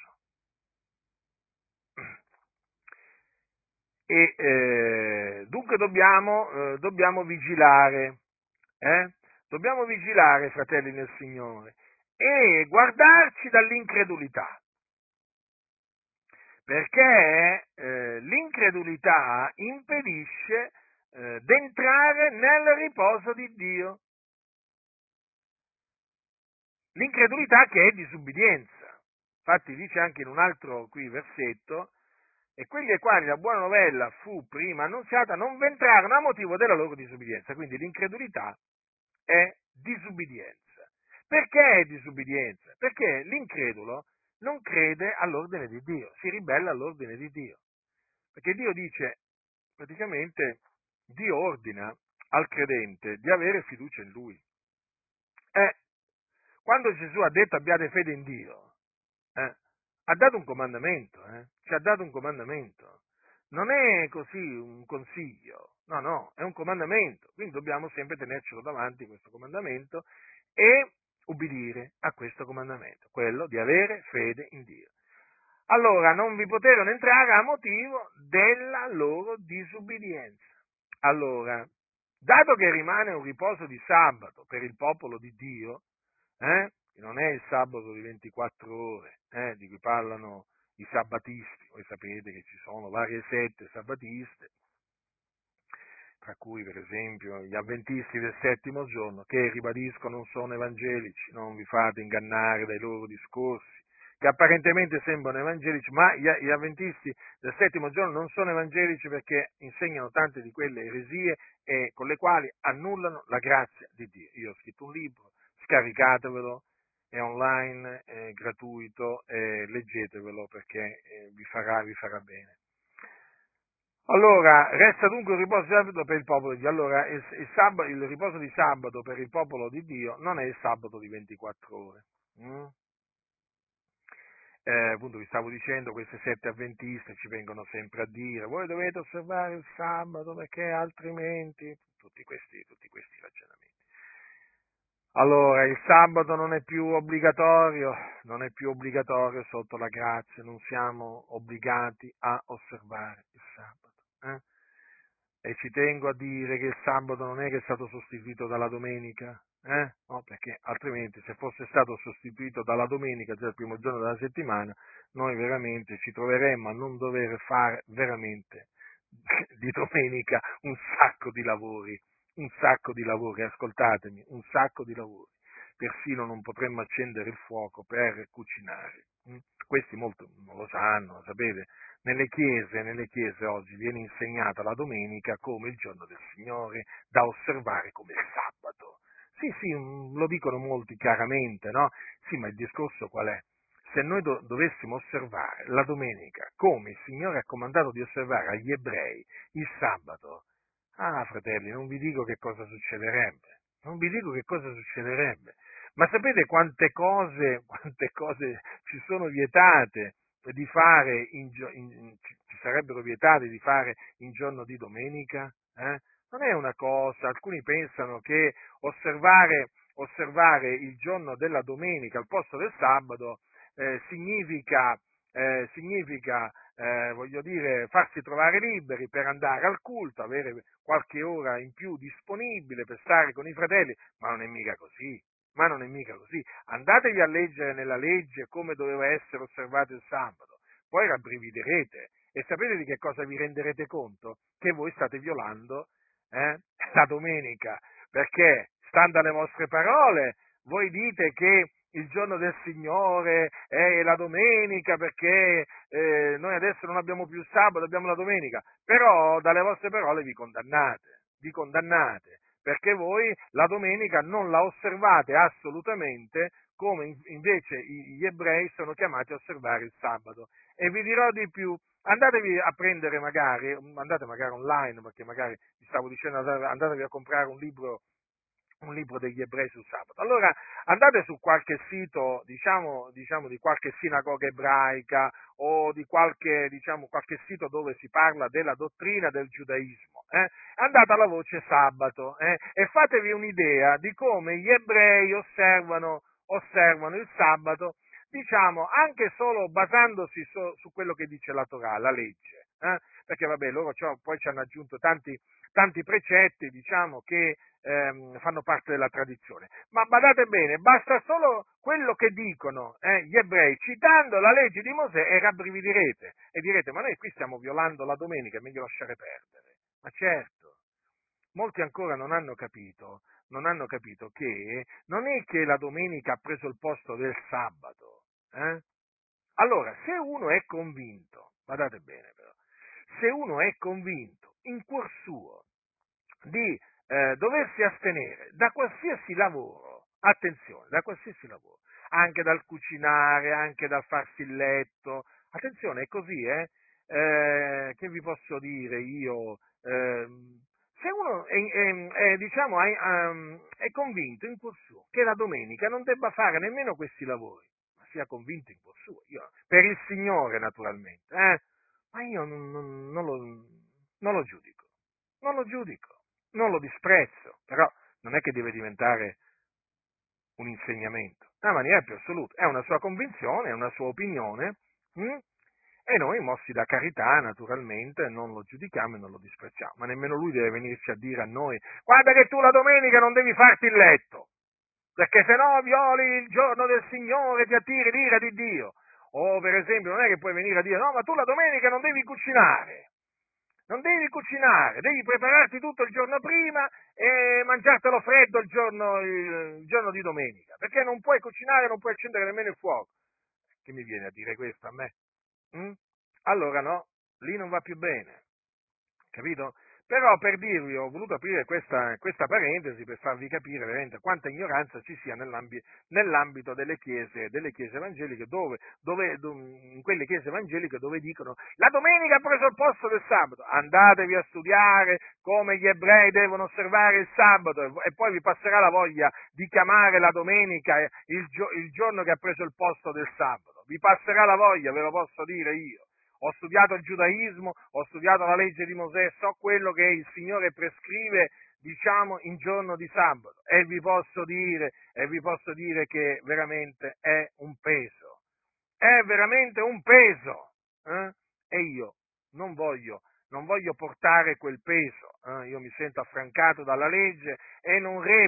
Speaker 1: E dunque dobbiamo vigilare, dobbiamo vigilare, fratelli nel Signore, e guardarci dall'incredulità, perché l'incredulità impedisce d'entrare nel riposo di Dio. L'incredulità che è disubbidienza. Infatti dice anche in un altro qui versetto, e quelli ai quali la buona novella fu prima annunziata non v'entrarono a motivo della loro disubbidienza. Quindi l'incredulità è disubbidienza. Perché è disubbidienza? Perché l'incredulo non crede all'ordine di Dio, si ribella all'ordine di Dio. Perché Dio dice, praticamente, Dio ordina al credente di avere fiducia in Lui. Quando Gesù ha detto abbiate fede in Dio, ha dato un comandamento, ci ha dato un comandamento. Non è così un consiglio, no, no, è un comandamento. Quindi dobbiamo sempre tenercelo davanti questo comandamento e ubbidire a questo comandamento, quello di avere fede in Dio. Allora non vi poterono entrare a motivo della loro disubbidienza. Allora, dato che rimane un riposo di sabato per il popolo di Dio, che non è il sabato di 24 ore, di cui parlano i sabbatisti, voi sapete che ci sono varie sette sabbatiste, tra cui per esempio gli avventisti del settimo giorno, che ribadisco non sono evangelici, non vi fate ingannare dai loro discorsi, che apparentemente sembrano evangelici, ma gli avventisti del settimo giorno non sono evangelici perché insegnano tante di quelle eresie con le quali annullano la grazia di Dio. Io ho scritto un libro, scaricatevelo, è online, è gratuito, leggetevelo perché vi farà bene. Allora, resta dunque il riposo di sabato per il popolo di Dio. Allora, il riposo di sabato per il popolo di Dio non è il sabato di 24 ore. Mm? Appunto vi stavo dicendo, queste sette avventiste ci vengono sempre a dire, voi dovete osservare il sabato perché altrimenti, tutti questi ragionamenti. Allora, il sabato non è più obbligatorio sotto la grazia, non siamo obbligati a osservare il sabato. E ci tengo a dire che il sabato non è che è stato sostituito dalla domenica, No, perché altrimenti se fosse stato sostituito dalla domenica, cioè il primo giorno della settimana, noi veramente ci troveremmo a non dover fare veramente di domenica un sacco di lavori, ascoltatemi, un sacco di lavori. Persino non potremmo accendere il fuoco per cucinare. Questi molto non lo sanno, sapete? Nelle chiese oggi viene insegnata la domenica come il giorno del Signore, da osservare come il sabato. Sì, sì, lo dicono molti chiaramente, no? Sì, ma il discorso qual è? Se noi dovessimo osservare la domenica come il Signore ha comandato di osservare agli ebrei il sabato, fratelli, non vi dico che cosa succederebbe, non vi dico che cosa succederebbe. Ma sapete quante cose ci sono vietate di fare ci sarebbero vietate di fare in giorno di domenica? Non è una cosa, alcuni pensano che osservare il giorno della domenica al posto del sabato significa voglio dire, farsi trovare liberi per andare al culto, avere qualche ora in più disponibile per stare con i fratelli, ma non è mica così. Ma non è mica così. Andatevi a leggere nella legge come doveva essere osservato il sabato, poi rabbrividerete e sapete di che cosa vi renderete conto? Che voi state violando la domenica, perché, stando alle vostre parole, voi dite che il giorno del Signore è la domenica perché noi adesso non abbiamo più il sabato, abbiamo la domenica, però dalle vostre parole vi condannate, perché voi la domenica non la osservate assolutamente come invece gli ebrei sono chiamati a osservare il sabato. E vi dirò di più, andatevi a prendere andate magari online, perché magari vi stavo dicendo andatevi a comprare un libro degli ebrei sul sabato. Allora andate su qualche sito, diciamo di qualche sinagoga ebraica o di qualche sito dove si parla della dottrina del giudaismo. Andate alla voce sabato e fatevi un'idea di come gli ebrei osservano il sabato, anche solo basandosi su quello che dice la Torah, la legge. Perché vabbè, loro poi ci hanno aggiunto tanti precetti, che fanno parte della tradizione. Ma badate bene, basta solo quello che dicono gli ebrei, citando la legge di Mosè, e rabbrividirete e direte: ma noi qui stiamo violando la domenica, è meglio lasciare perdere. Ma certo, molti ancora non hanno capito che non è che la domenica ha preso il posto del sabato. Allora, se uno è convinto, badate bene però, se uno è convinto in cuor suo di doversi astenere da qualsiasi lavoro, attenzione, da qualsiasi lavoro, anche dal cucinare, anche dal farsi il letto, attenzione, è così, che vi posso dire io? Se uno è convinto in cuor suo che la domenica non debba fare nemmeno questi lavori, sia convinto in cuor suo. Per il Signore, naturalmente, ma io non lo giudico, non lo disprezzo, però non è che deve diventare un insegnamento, nella maniera più assoluta. È una sua convinzione, è una sua opinione, e noi, mossi da carità, naturalmente, non lo giudichiamo e non lo disprezziamo, ma nemmeno lui deve venirci a dire a noi: guarda che tu la domenica non devi farti il letto, perché se no violi il giorno del Signore, ti attiri l'ira di Dio. O per esempio non è che puoi venire a dire: no, ma tu la domenica non devi cucinare, devi prepararti tutto il giorno prima e mangiartelo freddo il giorno di domenica, perché non puoi cucinare, non puoi accendere nemmeno il fuoco. Che mi viene a dire questo a me? Mm? Allora no, lì non va più bene, capito? Però per dirvi, ho voluto aprire questa parentesi per farvi capire veramente quanta ignoranza ci sia nell'ambito delle chiese evangeliche, in quelle chiese evangeliche dove dicono: la domenica ha preso il posto del sabato. Andatevi a studiare come gli ebrei devono osservare il sabato e poi vi passerà la voglia di chiamare la domenica il giorno che ha preso il posto del sabato. Vi passerà la voglia, ve lo posso dire io. Ho studiato il giudaismo, ho studiato la legge di Mosè, so quello che il Signore prescrive, diciamo, in giorno di sabato, e vi posso dire che veramente è veramente un peso, e io non voglio portare quel peso, io mi sento affrancato dalla legge e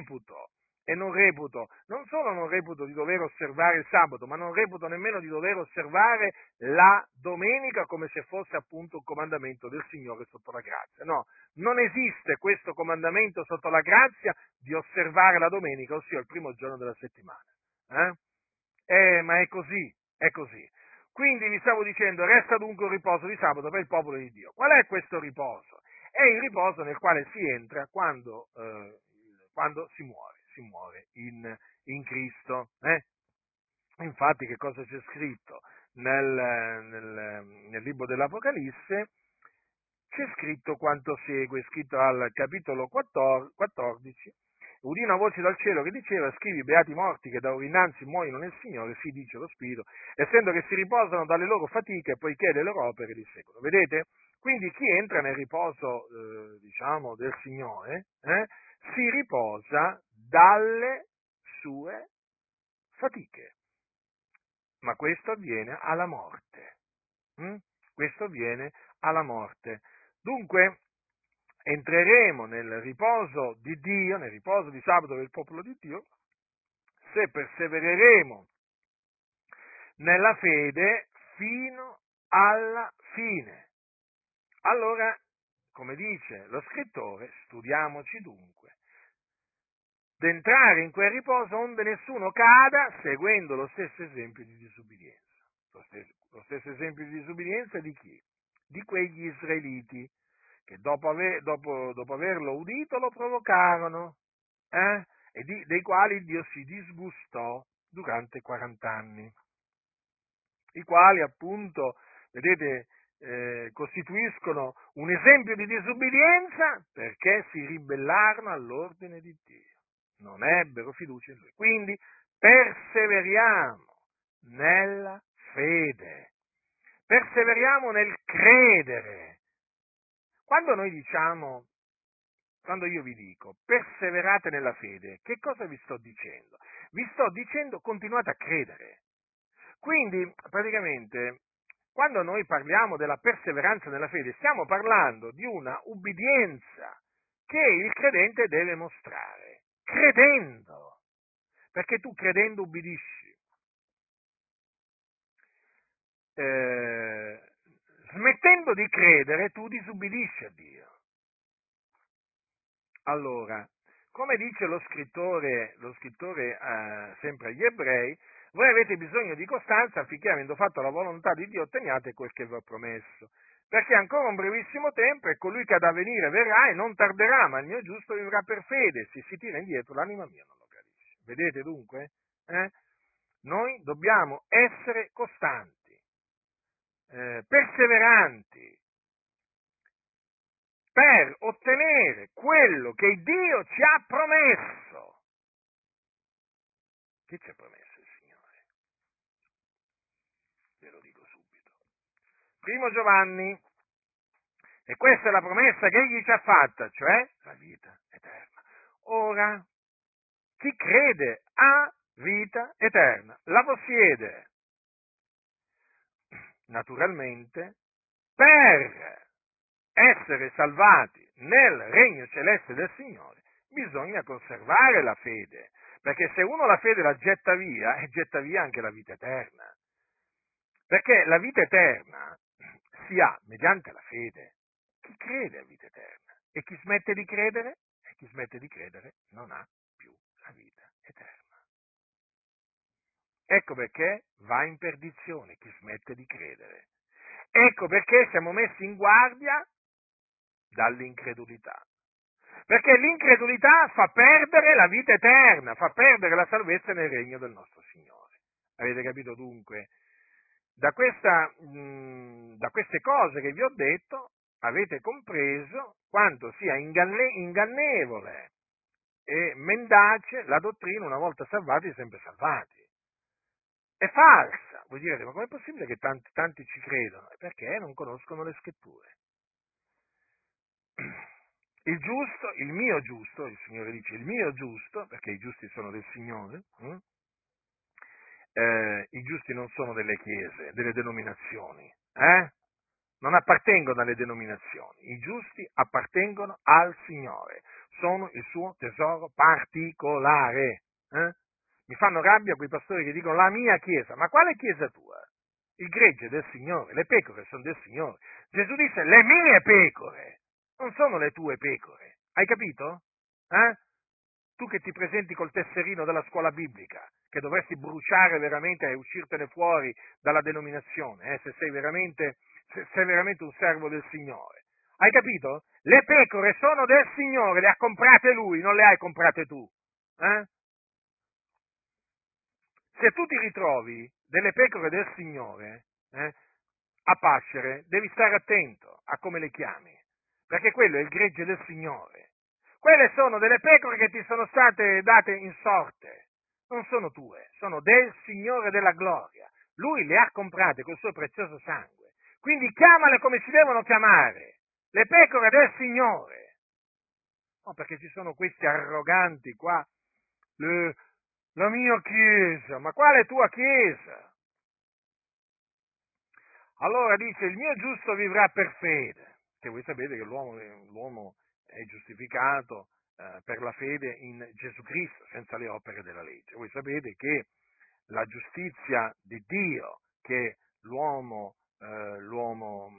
Speaker 1: non solo non reputo di dover osservare il sabato, ma non reputo nemmeno di dover osservare la domenica come se fosse appunto un comandamento del Signore sotto la grazia. No, non esiste questo comandamento sotto la grazia di osservare la domenica, ossia il primo giorno della settimana. Ma è così, è così. Quindi vi stavo dicendo: resta dunque un riposo di sabato per il popolo di Dio. Qual è questo riposo? È il riposo nel quale si entra quando si muore in Cristo. Infatti, che cosa c'è scritto nel libro dell'Apocalisse? C'è scritto quanto segue, scritto al capitolo 14: udì una voce dal cielo che diceva: scrivi, beati i morti che da ora innanzi muoiono nel Signore, si dice lo Spirito, essendo che si riposano dalle loro fatiche, poiché le loro opere li seguono. Vedete? Quindi chi entra nel riposo, diciamo, del Signore, si riposa dalle sue fatiche. Ma questo avviene alla morte. Questo avviene alla morte. Dunque, entreremo nel riposo di Dio, nel riposo di sabato del popolo di Dio, se persevereremo nella fede fino alla fine. Allora, come dice lo scrittore, studiamoci dunque d'entrare in quel riposo onde nessuno cada seguendo lo stesso esempio di disubbidienza. Lo stesso esempio di disubbidienza di chi? Di quegli israeliti che dopo averlo udito lo provocarono, dei quali Dio si disgustò durante 40 anni, i quali appunto, vedete, costituiscono un esempio di disubbidienza perché si ribellarono all'ordine di Dio, non ebbero fiducia in Lui. Quindi perseveriamo nella fede, perseveriamo nel credere. Quando io vi dico perseverate nella fede, che cosa vi sto dicendo? Vi sto dicendo continuate a credere. Quindi, praticamente, quando noi parliamo della perseveranza nella fede, stiamo parlando di una ubbidienza che il credente deve mostrare, credendo, perché tu credendo ubbidisci. Smettendo di credere, tu disubbidisci a Dio. Allora, come dice lo scrittore sempre agli ebrei, voi avete bisogno di costanza affinché, avendo fatto la volontà di Dio, otteniate quel che vi ho promesso. Perché ancora un brevissimo tempo e colui che ha da venire verrà e non tarderà, ma il mio giusto vivrà per fede. Se si tira indietro, l'anima mia non lo gradisce. Vedete dunque? Noi dobbiamo essere costanti, perseveranti, per ottenere quello che Dio ci ha promesso. Che ci ha promesso il Signore? primo Giovanni, e questa è la promessa che egli ci ha fatta, cioè la vita eterna. Ora, chi crede ha vita eterna, la possiede, naturalmente, per essere salvati nel regno celeste del Signore, bisogna conservare la fede, perché se uno la fede la getta via anche la vita eterna, perché la vita eterna si ha mediante la fede. Chi crede ha vita eterna e chi smette di credere, non ha più la vita eterna. Ecco perché va in perdizione chi smette di credere. Ecco perché siamo messi in guardia dall'incredulità. Perché l'incredulità fa perdere la vita eterna, fa perdere la salvezza nel regno del nostro Signore. Avete capito dunque? Da queste cose che vi ho detto avete compreso quanto sia ingannevole e mendace la dottrina una volta salvati, sempre salvati. È falsa. Voi direte, ma com'è possibile che tanti ci credono? Perché non conoscono le scritture. Il giusto, il mio giusto, il Signore dice il mio giusto, perché i giusti sono del Signore, i giusti non sono delle chiese, delle denominazioni, non appartengono alle denominazioni, i giusti appartengono al Signore, sono il suo tesoro particolare. Mi fanno rabbia quei pastori che dicono la mia chiesa, ma quale chiesa tua? Il gregge è del Signore, le pecore sono del Signore. Gesù disse le mie pecore, non sono le tue pecore, hai capito? Tu che ti presenti col tesserino della scuola biblica, che dovresti bruciare veramente e uscirtene fuori dalla denominazione, se sei veramente un servo del Signore. Hai capito? Le pecore sono del Signore, le ha comprate Lui, non le hai comprate tu. Se tu ti ritrovi delle pecore del Signore a pascere, devi stare attento a come le chiami, perché quello è il gregge del Signore. Quelle sono delle pecore che ti sono state date in sorte, non sono tue, sono del Signore della gloria. Lui le ha comprate col suo prezioso sangue. Quindi chiamale come si devono chiamare, le pecore del Signore. No, perché ci sono questi arroganti qua, la mia chiesa, ma quale tua chiesa? Allora dice, il mio giusto vivrà per fede, che voi sapete che l'uomo è giustificato per la fede in Gesù Cristo, senza le opere della legge. Voi sapete che la giustizia di Dio che l'uomo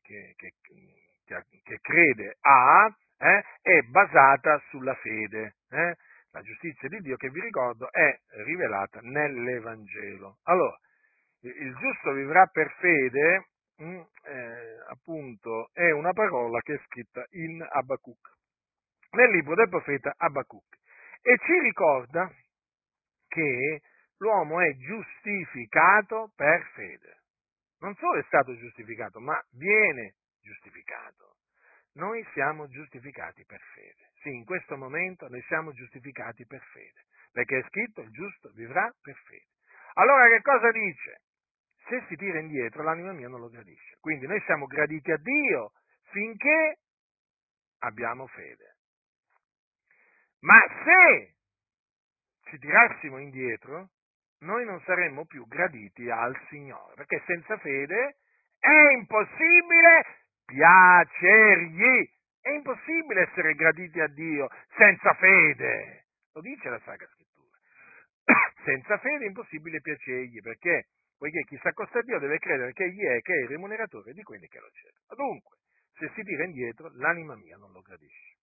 Speaker 1: che crede ha, è basata sulla fede. La giustizia di Dio, che vi ricordo, è rivelata nell'Evangelo. Allora, il giusto vivrà per fede, appunto, è una parola che è scritta in Abacuc, nel libro del profeta Abacuc, e ci ricorda che l'uomo è giustificato per fede. Non solo è stato giustificato, ma viene giustificato. Noi siamo giustificati per fede. Sì, in questo momento noi siamo giustificati per fede, perché è scritto il giusto vivrà per fede. Allora che cosa dice? Se si tira indietro, l'anima mia non lo gradisce. Quindi noi siamo graditi a Dio finché abbiamo fede. Ma se ci tirassimo indietro, noi non saremmo più graditi al Signore, perché senza fede è impossibile piacergli. È impossibile essere graditi a Dio senza fede. Lo dice la Sacra Scrittura. Senza fede è impossibile piacergli, perché poiché chi si accosta a Dio deve credere che Egli è, che è il remuneratore di quelli che lo cercano. Dunque, se si tira indietro, l'anima mia non lo gradisce.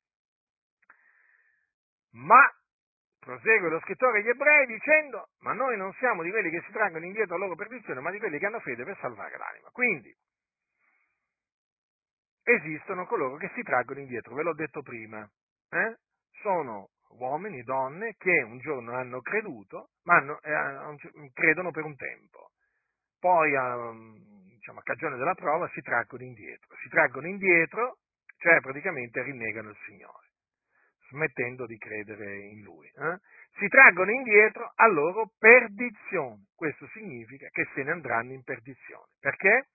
Speaker 1: Ma, prosegue lo scrittore agli Ebrei dicendo, ma noi non siamo di quelli che si traggono indietro alla loro perdizione, ma di quelli che hanno fede per salvare l'anima. Quindi, esistono coloro che si traggono indietro, ve l'ho detto prima, sono uomini, donne che un giorno hanno creduto, ma credono per un tempo. Poi, a cagione della prova, si traggono indietro, cioè praticamente rinnegano il Signore, smettendo di credere in Lui. Si traggono indietro a loro perdizione. Questo significa che se ne andranno in perdizione. Perché?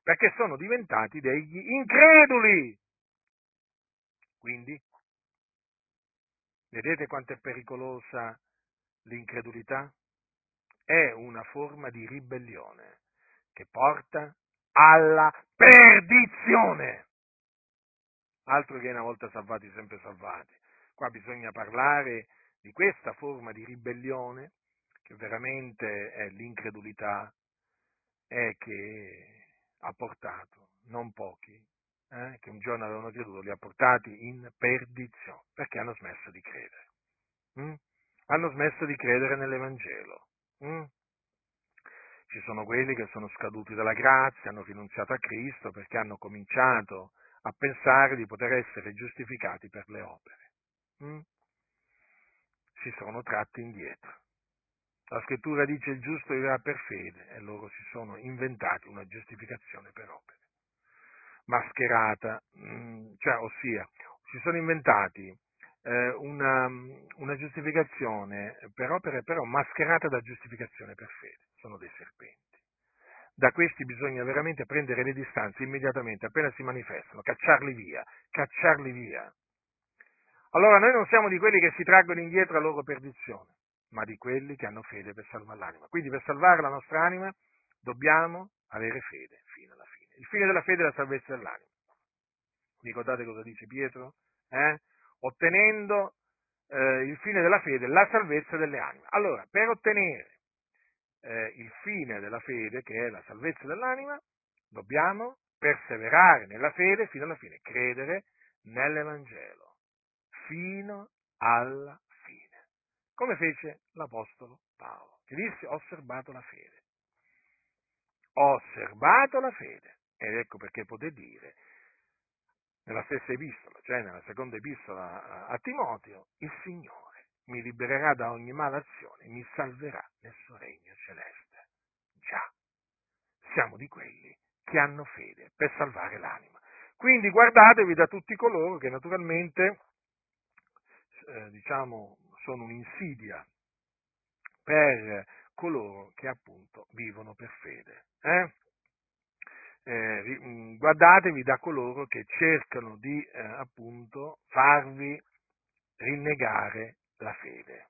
Speaker 1: perché sono diventati degli increduli. Quindi, vedete quanto è pericolosa l'incredulità? È una forma di ribellione che porta alla perdizione. Altro che una volta salvati, sempre salvati. Qua bisogna parlare di questa forma di ribellione che veramente è l'incredulità e che ha portato non pochi, che un giorno avevano creduto, li ha portati in perdizione, perché hanno smesso di credere. mm? Hanno smesso di credere nell'Evangelo. mm? Ci sono quelli che sono scaduti dalla grazia, hanno rinunciato a Cristo perché hanno cominciato a pensare di poter essere giustificati per le opere. Mm? Si sono tratti indietro. La scrittura dice il giusto vivrà per fede e loro si sono inventati una giustificazione per opere. Mascherata, ossia, si sono inventati una giustificazione per opere però mascherata da giustificazione per fede. Sono dei serpenti. Da questi bisogna veramente prendere le distanze immediatamente, appena si manifestano, cacciarli via, cacciarli via. Allora noi non siamo di quelli che si traggono indietro a loro perdizione, ma di quelli che hanno fede per salvare l'anima. Quindi per salvare la nostra anima dobbiamo avere fede fino alla fine. Il fine della fede è la salvezza dell'anima. Ricordate cosa dice Pietro? Ottenendo il fine della fede, la salvezza delle anime. Allora, per ottenere il fine della fede, che è la salvezza dell'anima, dobbiamo perseverare nella fede fino alla fine, credere nell'Evangelo fino alla fine, come fece l'Apostolo Paolo, che disse: ho osservato la fede, ed ecco perché poté dire nella stessa epistola, cioè nella seconda epistola a Timoteo: il Signore mi libererà da ogni malazione, mi salverà nel suo regno celeste. Già, siamo di quelli che hanno fede per salvare l'anima. Quindi guardatevi da tutti coloro che naturalmente, sono un'insidia per coloro che appunto vivono per fede. Guardatevi da coloro che cercano di appunto farvi rinnegare la fede,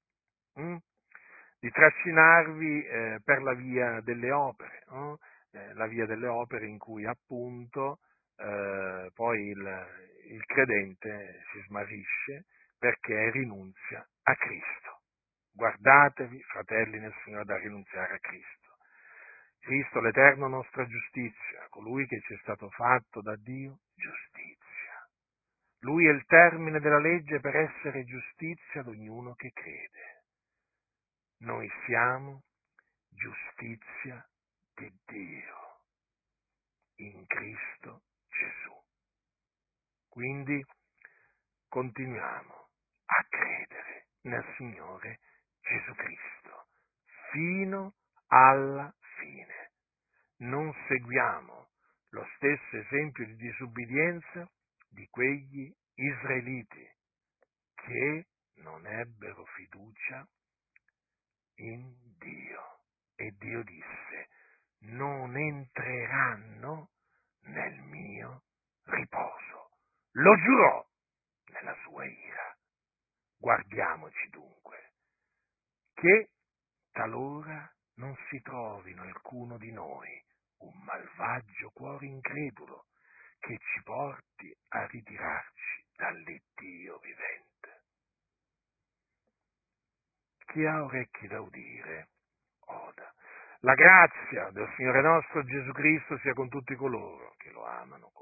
Speaker 1: di trascinarvi per la via delle opere, no? La via delle opere in cui appunto poi il credente si smarrisce perché rinunzia a Cristo. Guardatevi, fratelli nel Signore, da rinunziare a Cristo. Cristo, l'eterno nostra giustizia, colui che ci è stato fatto da Dio giustizia. Lui è il termine della legge per essere giustizia ad ognuno che crede. Noi siamo giustizia di Dio in Cristo Gesù. Quindi continuiamo a credere nel Signore Gesù Cristo fino alla fine. Non seguiamo lo stesso esempio di disubbidienza di quegli israeliti che non ebbero fiducia in Dio. E Dio disse: non entreranno nel mio riposo. Lo giurò nella sua ira. Guardiamoci dunque che talora non si trovi in alcuno di noi un malvagio cuore incredulo che ci porti a ritirarci dall'Iddio vivente. Chi ha orecchi da udire, oda. La grazia del Signore nostro Gesù Cristo sia con tutti coloro che lo amano